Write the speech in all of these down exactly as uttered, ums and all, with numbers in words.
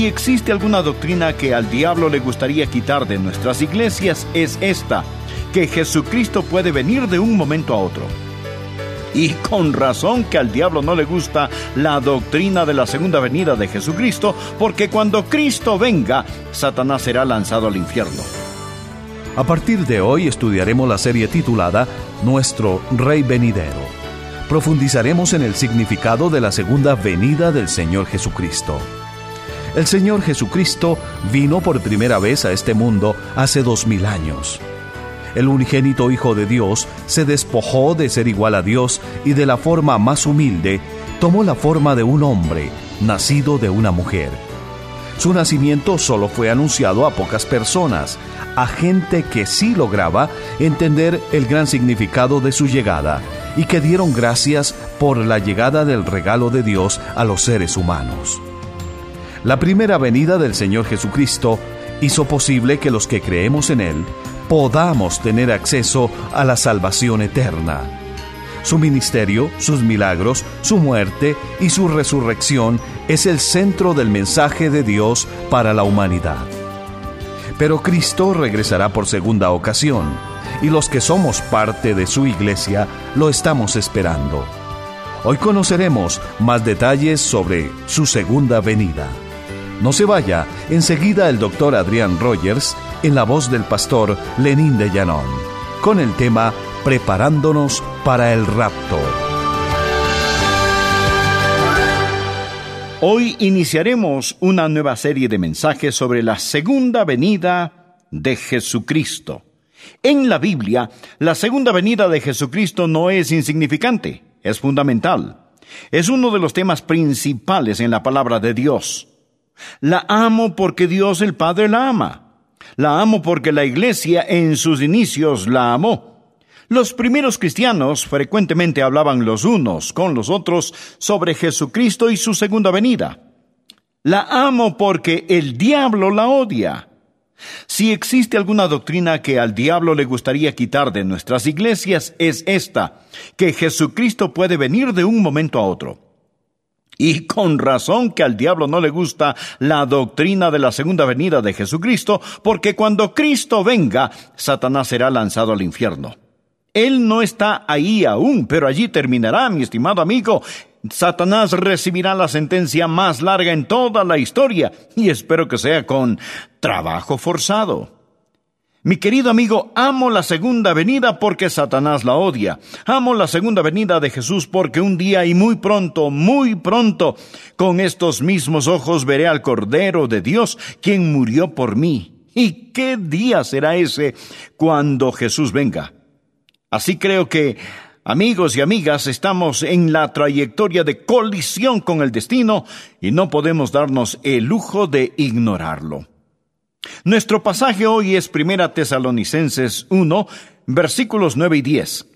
Si existe alguna doctrina que al diablo le gustaría quitar de nuestras iglesias, es esta, que Jesucristo puede venir de un momento a otro. Y con razón que al diablo no le gusta la doctrina de la segunda venida de Jesucristo, porque cuando Cristo venga, Satanás será lanzado al infierno. A partir de hoy estudiaremos la serie titulada Nuestro Rey Venidero. Profundizaremos en el significado de la segunda venida del Señor Jesucristo. El Señor Jesucristo vino por primera vez a este mundo hace dos mil años. El unigénito Hijo de Dios se despojó de ser igual a Dios y de la forma más humilde tomó la forma de un hombre, nacido de una mujer. Su nacimiento solo fue anunciado a pocas personas, a gente que sí lograba entender el gran significado de su llegada y que dieron gracias por la llegada del regalo de Dios a los seres humanos. La primera venida del Señor Jesucristo hizo posible que los que creemos en Él podamos tener acceso a la salvación eterna. Su ministerio, sus milagros, su muerte y su resurrección es el centro del mensaje de Dios para la humanidad. Pero Cristo regresará por segunda ocasión, y los que somos parte de su iglesia lo estamos esperando. Hoy conoceremos más detalles sobre su segunda venida. No se vaya, enseguida el doctor Adrián Rogers, en la voz del pastor Lenín de Llanón, con el tema Preparándonos para el rapto. Hoy iniciaremos una nueva serie de mensajes sobre la segunda venida de Jesucristo. En la Biblia, la segunda venida de Jesucristo no es insignificante, es fundamental. Es uno de los temas principales en la palabra de Dios. La amo porque Dios el Padre la ama. La amo porque la Iglesia en sus inicios la amó. Los primeros cristianos frecuentemente hablaban los unos con los otros sobre Jesucristo y su segunda venida. La amo porque el diablo la odia. Si existe alguna doctrina que al diablo le gustaría quitar de nuestras iglesias, es esta, que Jesucristo puede venir de un momento a otro. Y con razón que al diablo no le gusta la doctrina de la segunda venida de Jesucristo, porque cuando Cristo venga, Satanás será lanzado al infierno. Él no está ahí aún, pero allí terminará, mi estimado amigo. Satanás recibirá la sentencia más larga en toda la historia, y espero que sea con trabajo forzado. Mi querido amigo, amo la segunda venida porque Satanás la odia. Amo la segunda venida de Jesús porque un día y muy pronto, muy pronto, con estos mismos ojos veré al Cordero de Dios, quien murió por mí. ¿Y qué día será ese cuando Jesús venga? Así creo que, amigos y amigas, estamos en la trayectoria de colisión con el destino y no podemos darnos el lujo de ignorarlo. Nuestro pasaje hoy es Primera Tesalonicenses uno, versículos nueve y diez.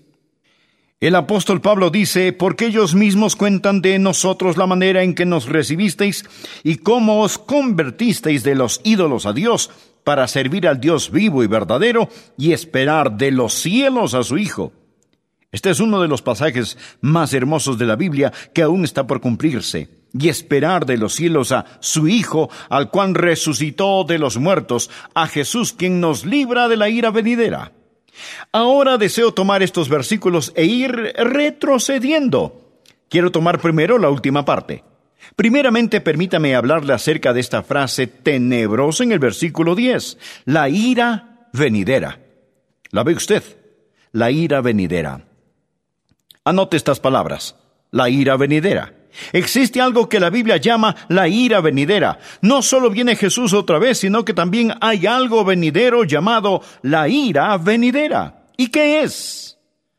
El apóstol Pablo dice, porque ellos mismos cuentan de nosotros la manera en que nos recibisteis y cómo os convertisteis de los ídolos a Dios para servir al Dios vivo y verdadero y esperar de los cielos a su Hijo. Este es uno de los pasajes más hermosos de la Biblia que aún está por cumplirse. Y esperar de los cielos a su Hijo, al cual resucitó de los muertos, a Jesús, quien nos libra de la ira venidera. Ahora deseo tomar estos versículos e ir retrocediendo. Quiero tomar primero la última parte. Primeramente, permítame hablarle acerca de esta frase tenebrosa en el versículo diez, la ira venidera. ¿La ve usted? La ira venidera. Anote estas palabras, la ira venidera. Existe algo que la Biblia llama la ira venidera. No solo viene Jesús otra vez, sino que también hay algo venidero llamado la ira venidera. ¿Y qué es?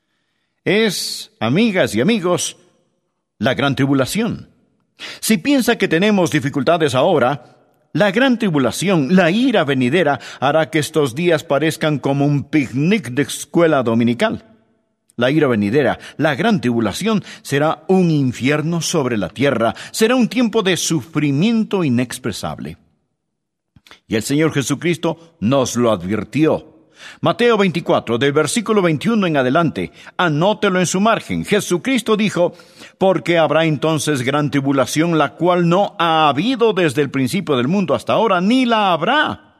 Es, amigas y amigos, la gran tribulación. Si piensa que tenemos dificultades ahora, la gran tribulación, la ira venidera, hará que estos días parezcan como un picnic de escuela dominical. La ira venidera, la gran tribulación, será un infierno sobre la tierra, será un tiempo de sufrimiento inexpresable. Y el Señor Jesucristo nos lo advirtió. Mateo veinticuatro, del versículo veintiuno en adelante, anótelo en su margen. Jesucristo dijo, porque habrá entonces gran tribulación, la cual no ha habido desde el principio del mundo hasta ahora, ni la habrá.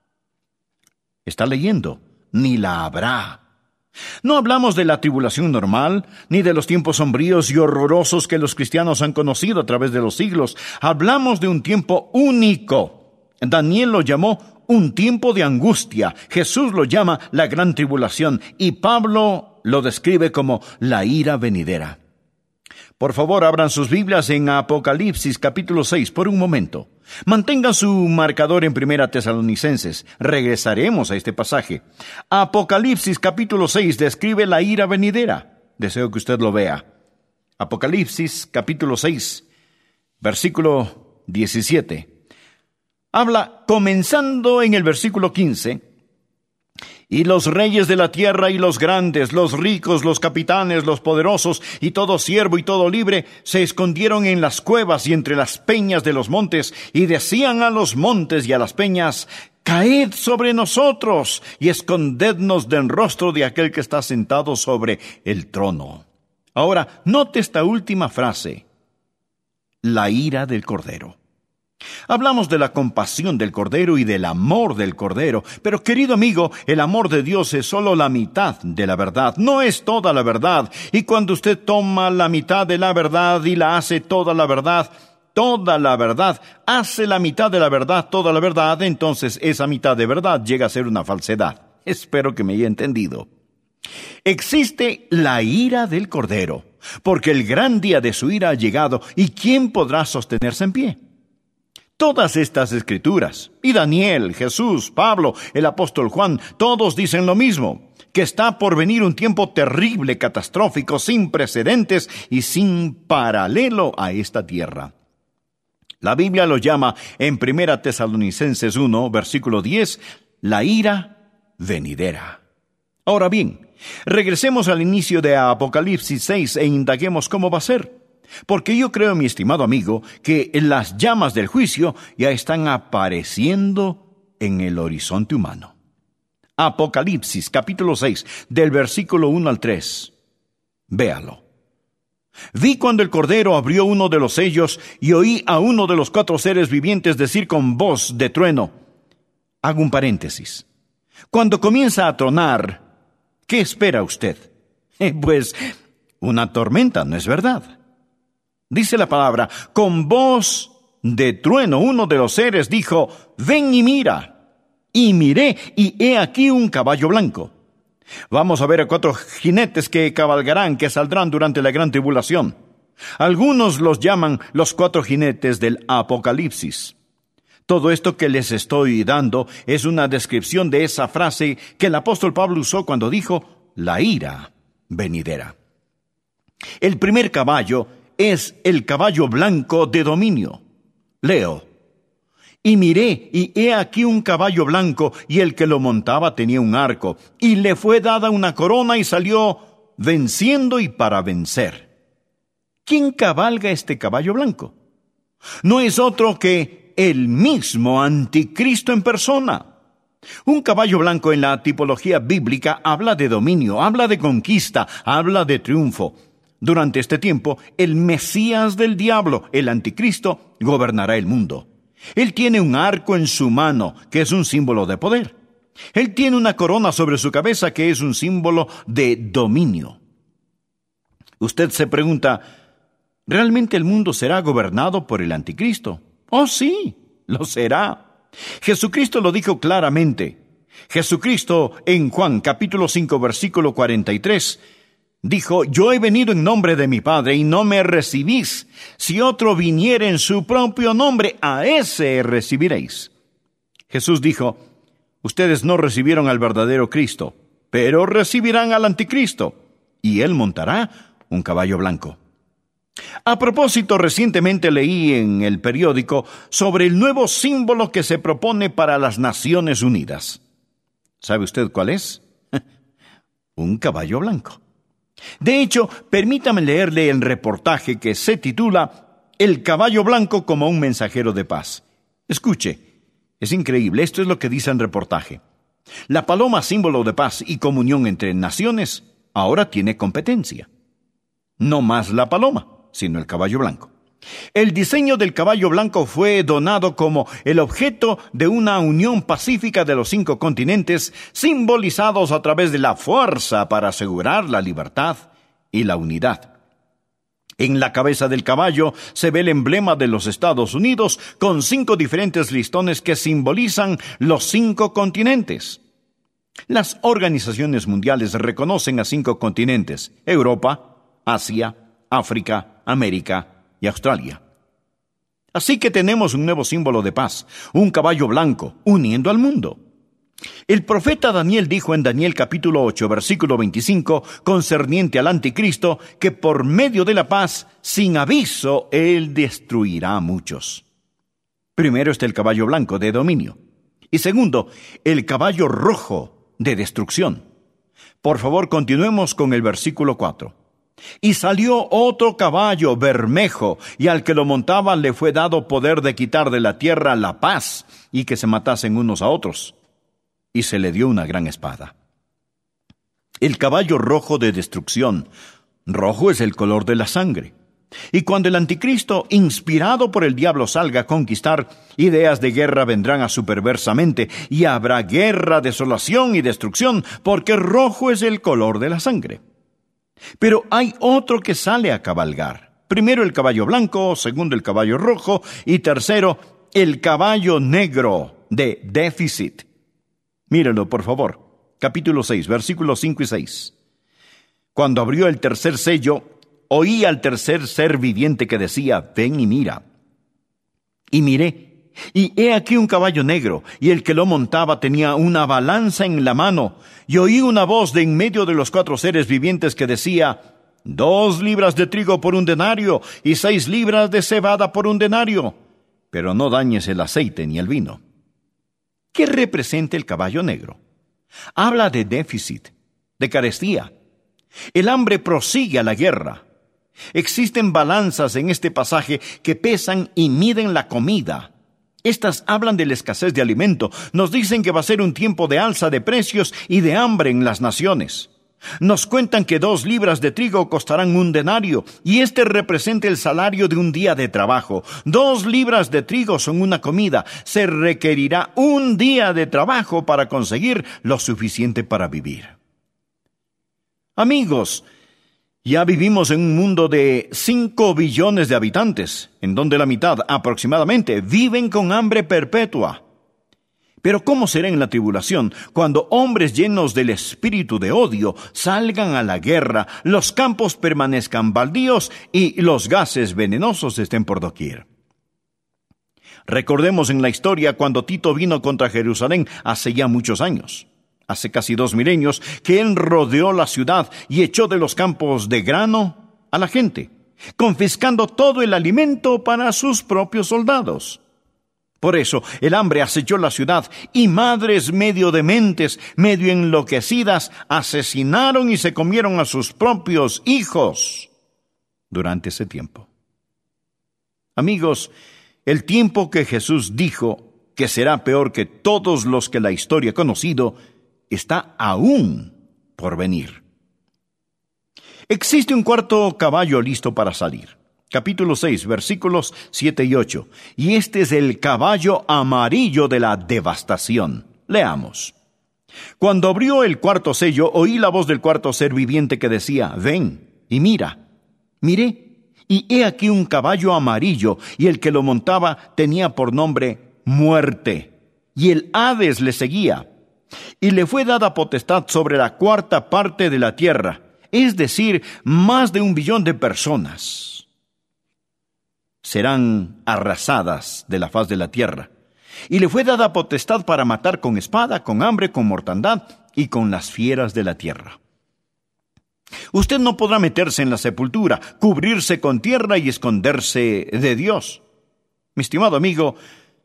Está leyendo, ni la habrá. No hablamos de la tribulación normal, ni de los tiempos sombríos y horrorosos que los cristianos han conocido a través de los siglos. Hablamos de un tiempo único. Daniel lo llamó un tiempo de angustia. Jesús lo llama la gran tribulación y Pablo lo describe como la ira venidera. Por favor, abran sus Biblias en Apocalipsis capítulo seis por un momento. Mantengan su marcador en Primera Tesalonicenses. Regresaremos a este pasaje. Apocalipsis capítulo seis describe la ira venidera. Deseo que usted lo vea. Apocalipsis capítulo seis, versículo diecisiete. Habla comenzando en el versículo quince. Y los reyes de la tierra y los grandes, los ricos, los capitanes, los poderosos y todo siervo y todo libre se escondieron en las cuevas y entre las peñas de los montes y decían a los montes y a las peñas, caed sobre nosotros y escondednos del rostro de aquel que está sentado sobre el trono. Ahora, note esta última frase, la ira del Cordero. Hablamos de la compasión del Cordero y del amor del Cordero, pero querido amigo, el amor de Dios es solo la mitad de la verdad, no es toda la verdad. Y cuando usted toma la mitad de la verdad y la hace toda la verdad, toda la verdad, hace la mitad de la verdad, toda la verdad, entonces esa mitad de verdad llega a ser una falsedad. Espero que me haya entendido. Existe la ira del Cordero, porque el gran día de su ira ha llegado, ¿y quién podrá sostenerse en pie? Todas estas escrituras, y Daniel, Jesús, Pablo, el apóstol Juan, todos dicen lo mismo, que está por venir un tiempo terrible, catastrófico, sin precedentes y sin paralelo a esta tierra. La Biblia lo llama en Primera Tesalonicenses uno, versículo diez, la ira venidera. Ahora bien, regresemos al inicio de Apocalipsis seis e indaguemos cómo va a ser. Porque yo creo, mi estimado amigo, que las llamas del juicio ya están apareciendo en el horizonte humano. Apocalipsis, capítulo seis, del versículo uno al tres. Véalo. Vi cuando el Cordero abrió uno de los sellos y oí a uno de los cuatro seres vivientes decir con voz de trueno. Hago un paréntesis. Cuando comienza a tronar, ¿qué espera usted? Eh, pues, una tormenta, ¿no es verdad? Dice la palabra, con voz de trueno, uno de los seres dijo, ven y mira. Y miré, y he aquí un caballo blanco. Vamos a ver a cuatro jinetes que cabalgarán, que saldrán durante la gran tribulación. Algunos los llaman los cuatro jinetes del Apocalipsis. Todo esto que les estoy dando es una descripción de esa frase que el apóstol Pablo usó cuando dijo, la ira venidera. El primer caballo es el caballo blanco de dominio. Leo. Y miré, y he aquí un caballo blanco, y el que lo montaba tenía un arco, y le fue dada una corona, y salió venciendo y para vencer. ¿Quién cabalga este caballo blanco? No es otro que el mismo Anticristo en persona. Un caballo blanco en la tipología bíblica habla de dominio, habla de conquista, habla de triunfo. Durante este tiempo, el Mesías del diablo, el Anticristo, gobernará el mundo. Él tiene un arco en su mano, que es un símbolo de poder. Él tiene una corona sobre su cabeza, que es un símbolo de dominio. Usted se pregunta, ¿realmente el mundo será gobernado por el Anticristo? Oh, sí, lo será. Jesucristo lo dijo claramente. Jesucristo, en Juan capítulo cinco, versículo cuarenta y tres, dijo, yo he venido en nombre de mi Padre y no me recibís. Si otro viniere en su propio nombre, a ese recibiréis. Jesús dijo, ustedes no recibieron al verdadero Cristo, pero recibirán al Anticristo, y él montará un caballo blanco. A propósito, recientemente leí en el periódico sobre el nuevo símbolo que se propone para las Naciones Unidas. ¿Sabe usted cuál es? Un caballo blanco. De hecho, permítame leerle el reportaje que se titula El caballo blanco como un mensajero de paz. Escuche, es increíble, esto es lo que dice el reportaje. La paloma, símbolo de paz y comunión entre naciones, ahora tiene competencia. No más la paloma, sino el caballo blanco. El diseño del caballo blanco fue donado como el objeto de una unión pacífica de los cinco continentes, simbolizados a través de la fuerza para asegurar la libertad y la unidad. En la cabeza del caballo se ve el emblema de los Estados Unidos con cinco diferentes listones que simbolizan los cinco continentes. Las organizaciones mundiales reconocen a cinco continentes: Europa, Asia, África, América y Australia. Así que tenemos un nuevo símbolo de paz, un caballo blanco, uniendo al mundo. El profeta Daniel dijo en Daniel capítulo ocho, versículo veinticinco, concerniente al anticristo, que por medio de la paz, sin aviso, él destruirá a muchos. Primero está el caballo blanco de dominio. Y segundo, el caballo rojo de destrucción. Por favor, continuemos con el versículo cuatro. Y salió otro caballo bermejo, y al que lo montaba le fue dado poder de quitar de la tierra la paz, y que se matasen unos a otros. Y se le dio una gran espada. El caballo rojo de destrucción. Rojo es el color de la sangre. Y cuando el anticristo, inspirado por el diablo, salga a conquistar, ideas de guerra vendrán a su perversamente, y habrá guerra, desolación y destrucción, porque rojo es el color de la sangre. Pero hay otro que sale a cabalgar. Primero el caballo blanco, segundo el caballo rojo, y tercero el caballo negro de déficit. Mírenlo, por favor. Capítulo seis, versículos cinco y seis. Cuando abrió el tercer sello, oí al tercer ser viviente que decía: ven y mira. Y miré, y he aquí un caballo negro, y el que lo montaba tenía una balanza en la mano, y oí una voz de en medio de los cuatro seres vivientes que decía: dos libras de trigo por un denario, y seis libras de cebada por un denario, pero no dañes el aceite ni el vino. ¿Qué representa el caballo negro? Habla de déficit, de carestía. El hambre prosigue a la guerra. Existen balanzas en este pasaje que pesan y miden la comida. Estas hablan de la escasez de alimento. Nos dicen que va a ser un tiempo de alza de precios y de hambre en las naciones. Nos cuentan que dos libras de trigo costarán un denario, y este representa el salario de un día de trabajo. Dos libras de trigo son una comida. Se requerirá un día de trabajo para conseguir lo suficiente para vivir. Amigos, ya vivimos en un mundo de cinco billones de habitantes, en donde la mitad aproximadamente viven con hambre perpetua. Pero ¿cómo será en la tribulación, cuando hombres llenos del espíritu de odio salgan a la guerra, los campos permanezcan baldíos y los gases venenosos estén por doquier? Recordemos en la historia cuando Tito vino contra Jerusalén hace ya muchos años, hace casi dos milenios, que él rodeó la ciudad y echó de los campos de grano a la gente, confiscando todo el alimento para sus propios soldados. Por eso el hambre acechó la ciudad, y madres medio dementes, medio enloquecidas, asesinaron y se comieron a sus propios hijos durante ese tiempo. Amigos, el tiempo que Jesús dijo que será peor que todos los que la historia ha conocido, está aún por venir. Existe un cuarto caballo listo para salir. Capítulo seis, versículos siete y ocho. Y este es el caballo amarillo de la devastación. Leamos. Cuando abrió el cuarto sello, oí la voz del cuarto ser viviente que decía: ven y mira. Miré, y he aquí un caballo amarillo, y el que lo montaba tenía por nombre Muerte, y el Hades le seguía. Y le fue dada potestad sobre la cuarta parte de la tierra, es decir, más de un billón de personas. Serán arrasadas de la faz de la tierra. Y le fue dada potestad para matar con espada, con hambre, con mortandad y con las fieras de la tierra. Usted no podrá meterse en la sepultura, cubrirse con tierra y esconderse de Dios. Mi estimado amigo,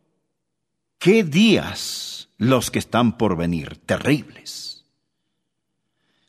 ¿qué días los que están por venir? Terribles.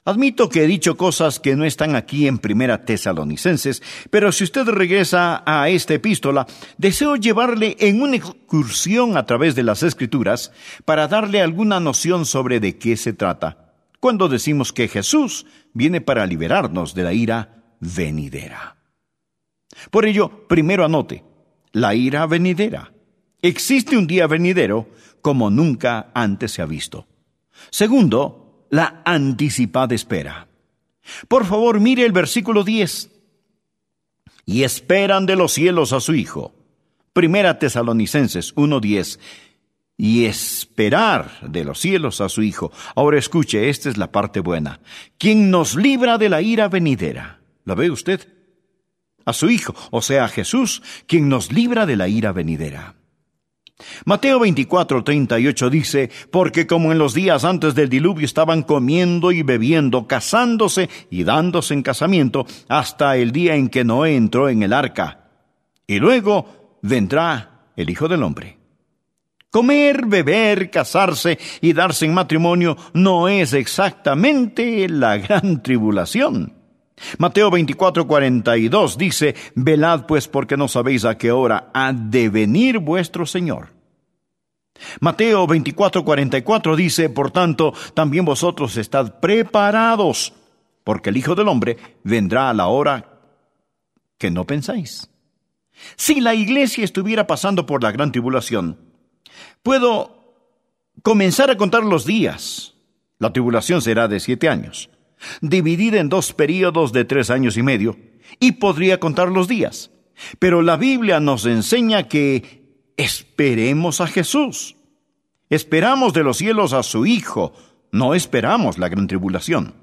Admito que he dicho cosas que no están aquí en Primera Tesalonicenses, pero si usted regresa a esta epístola, deseo llevarle en una excursión a través de las Escrituras para darle alguna noción sobre de qué se trata, cuando decimos que Jesús viene para liberarnos de la ira venidera. Por ello, primero anote, la ira venidera. Existe un día venidero como nunca antes se ha visto. Segundo, la anticipada espera. Por favor, mire el versículo diez. Y esperan de los cielos a su Hijo. Primera Tesalonicenses uno diez. Y esperar de los cielos a su Hijo. Ahora escuche, esta es la parte buena. Quien nos libra de la ira venidera. ¿La ve usted? A su Hijo, o sea, a Jesús, quien nos libra de la ira venidera. Mateo veinticuatro, treinta y ocho dice, porque como en los días antes del diluvio estaban comiendo y bebiendo, casándose y dándose en casamiento, hasta el día en que Noé entró en el arca. Y luego vendrá el Hijo del Hombre. Comer, beber, casarse y darse en matrimonio no es exactamente la gran tribulación. Mateo veinticuatro, cuarenta y dos dice, velad pues porque no sabéis a qué hora ha de venir vuestro Señor. Mateo veinticuatro, cuarenta y cuatro dice, por tanto, también vosotros estad preparados, porque el Hijo del Hombre vendrá a la hora que no pensáis. Si la iglesia estuviera pasando por la gran tribulación, puedo comenzar a contar los días. La tribulación será de siete años. Dividida en dos períodos de tres años y medio, y podría contar los días. Pero la Biblia nos enseña que esperemos a Jesús. Esperamos de los cielos a su Hijo, no esperamos la gran tribulación.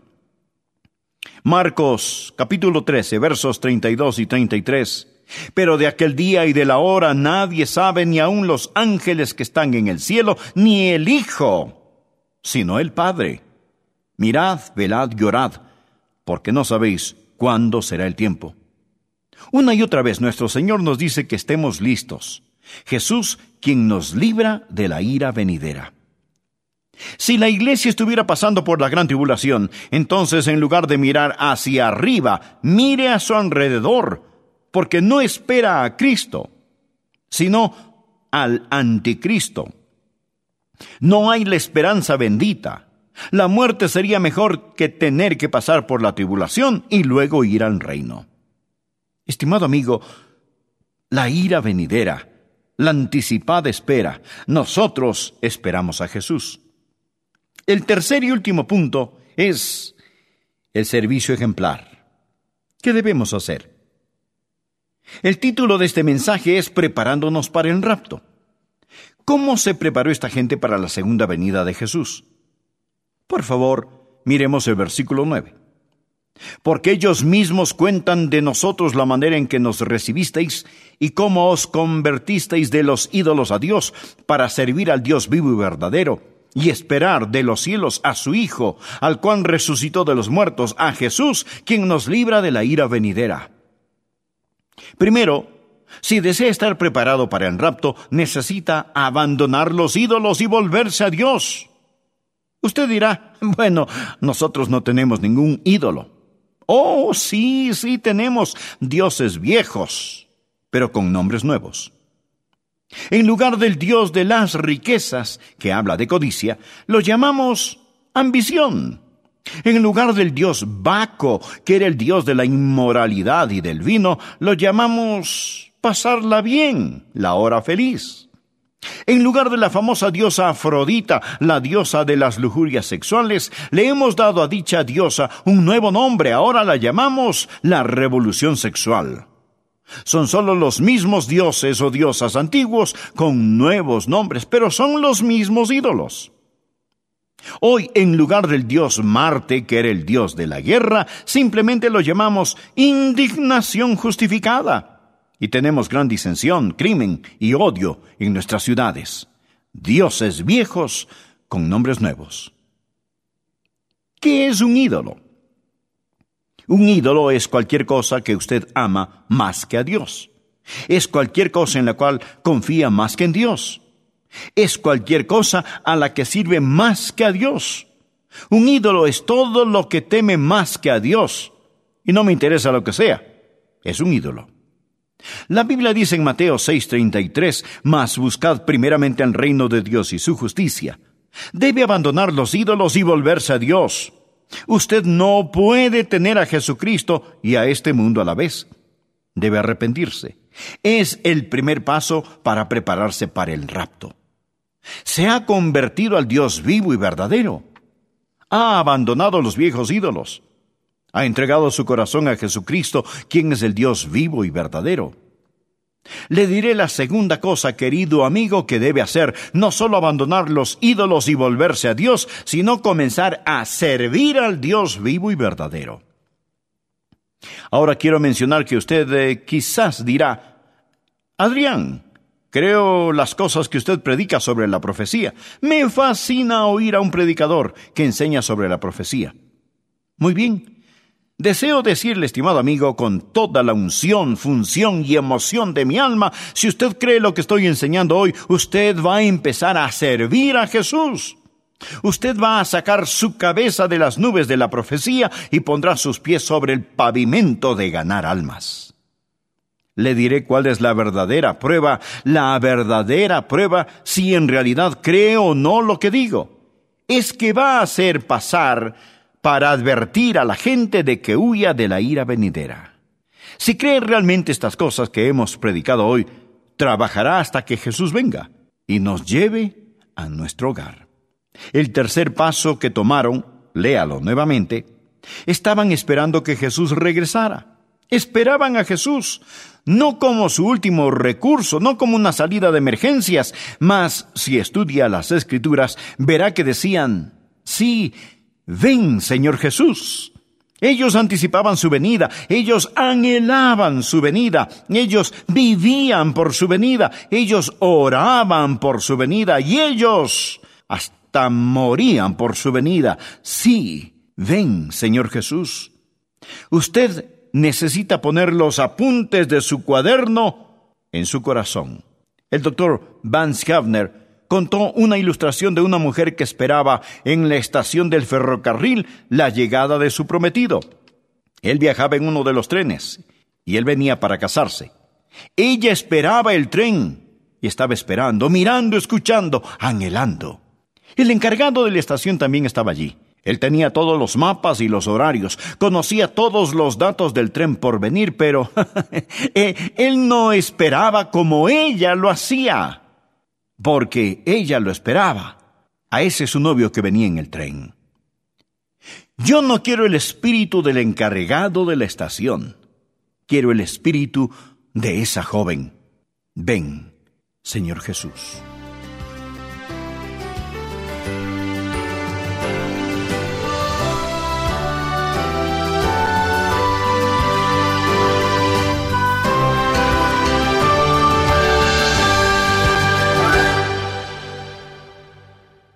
Marcos, capítulo trece, versos treinta y dos y treinta y tres. Pero de aquel día y de la hora nadie sabe, ni aun los ángeles que están en el cielo, ni el Hijo, sino el Padre. Mirad, velad, llorad, porque no sabéis cuándo será el tiempo. Una y otra vez nuestro Señor nos dice que estemos listos. Jesús, quien nos libra de la ira venidera. Si la iglesia estuviera pasando por la gran tribulación, entonces en lugar de mirar hacia arriba, mire a su alrededor, porque no espera a Cristo, sino al anticristo. No hay la esperanza bendita. La muerte sería mejor que tener que pasar por la tribulación y luego ir al reino. Estimado amigo, la ira venidera, la anticipada espera, nosotros esperamos a Jesús. El tercer y último punto es el servicio ejemplar. ¿Qué debemos hacer? El título de este mensaje es Preparándonos para el rapto. ¿Cómo se preparó esta gente para la segunda venida de Jesús? Por favor, miremos el versículo nueve. Porque ellos mismos cuentan de nosotros la manera en que nos recibisteis y cómo os convertisteis de los ídolos a Dios para servir al Dios vivo y verdadero y esperar de los cielos a su Hijo, al cual resucitó de los muertos, a Jesús, quien nos libra de la ira venidera. Primero, si desea estar preparado para el rapto, necesita abandonar los ídolos y volverse a Dios. Usted dirá, bueno, nosotros no tenemos ningún ídolo. Oh, sí, sí tenemos dioses viejos, pero con nombres nuevos. En lugar del Dios de las riquezas, que habla de codicia, lo llamamos ambición. En lugar del Dios Baco, que era el Dios de la inmoralidad y del vino, lo llamamos pasarla bien, la hora feliz. En lugar de la famosa diosa Afrodita, la diosa de las lujurias sexuales, le hemos dado a dicha diosa un nuevo nombre. Ahora la llamamos la revolución sexual. Son solo los mismos dioses o diosas antiguos con nuevos nombres, pero son los mismos ídolos. Hoy, en lugar del dios Marte, que era el dios de la guerra, simplemente lo llamamos indignación justificada. Y tenemos gran disensión, crimen y odio en nuestras ciudades. Dioses viejos con nombres nuevos. ¿Qué es un ídolo? Un ídolo es cualquier cosa que usted ama más que a Dios. Es cualquier cosa en la cual confía más que en Dios. Es cualquier cosa a la que sirve más que a Dios. Un ídolo es todo lo que teme más que a Dios, y no me interesa lo que sea, es un ídolo. La Biblia dice en Mateo seis treinta y tres, «Mas buscad primeramente el reino de Dios y su justicia». Debe abandonar los ídolos y volverse a Dios. Usted no puede tener a Jesucristo y a este mundo a la vez. Debe arrepentirse. Es el primer paso para prepararse para el rapto. Se ha convertido al Dios vivo y verdadero. Ha abandonado los viejos ídolos. Ha entregado su corazón a Jesucristo, quien es el Dios vivo y verdadero. Le diré la segunda cosa, querido amigo, que debe hacer: no solo abandonar los ídolos y volverse a Dios, sino comenzar a servir al Dios vivo y verdadero. Ahora quiero mencionar que usted eh, quizás dirá: Adrián, creo las cosas que usted predica sobre la profecía. Me fascina oír a un predicador que enseña sobre la profecía. Muy bien. Deseo decirle, estimado amigo, con toda la unción, función y emoción de mi alma, si usted cree lo que estoy enseñando hoy, usted va a empezar a servir a Jesús. Usted va a sacar su cabeza de las nubes de la profecía y pondrá sus pies sobre el pavimento de ganar almas. Le diré cuál es la verdadera prueba, la verdadera prueba si en realidad cree o no lo que digo. Es que va a hacer pasar para advertir a la gente de que huya de la ira venidera. Si cree realmente estas cosas que hemos predicado hoy, trabajará hasta que Jesús venga y nos lleve a nuestro hogar. El tercer paso que tomaron, léalo nuevamente, estaban esperando que Jesús regresara. Esperaban a Jesús, no como su último recurso, no como una salida de emergencias, mas si estudia las Escrituras, verá que decían: sí, ven, Señor Jesús. Ellos anticipaban su venida, ellos anhelaban su venida, ellos vivían por su venida, ellos oraban por su venida y ellos hasta morían por su venida. Sí, ven, Señor Jesús. Usted necesita poner los apuntes de su cuaderno en su corazón. El doctor Vance Havner contó una ilustración de una mujer que esperaba en la estación del ferrocarril la llegada de su prometido. Él viajaba en uno de los trenes y él venía para casarse. Ella esperaba el tren y estaba esperando, mirando, escuchando, anhelando. El encargado de la estación también estaba allí. Él tenía todos los mapas y los horarios, conocía todos los datos del tren por venir, pero él no esperaba como ella lo hacía, porque ella lo esperaba, a ese su novio que venía en el tren. Yo no quiero el espíritu del encargado de la estación, quiero el espíritu de esa joven. Ven, Señor Jesús.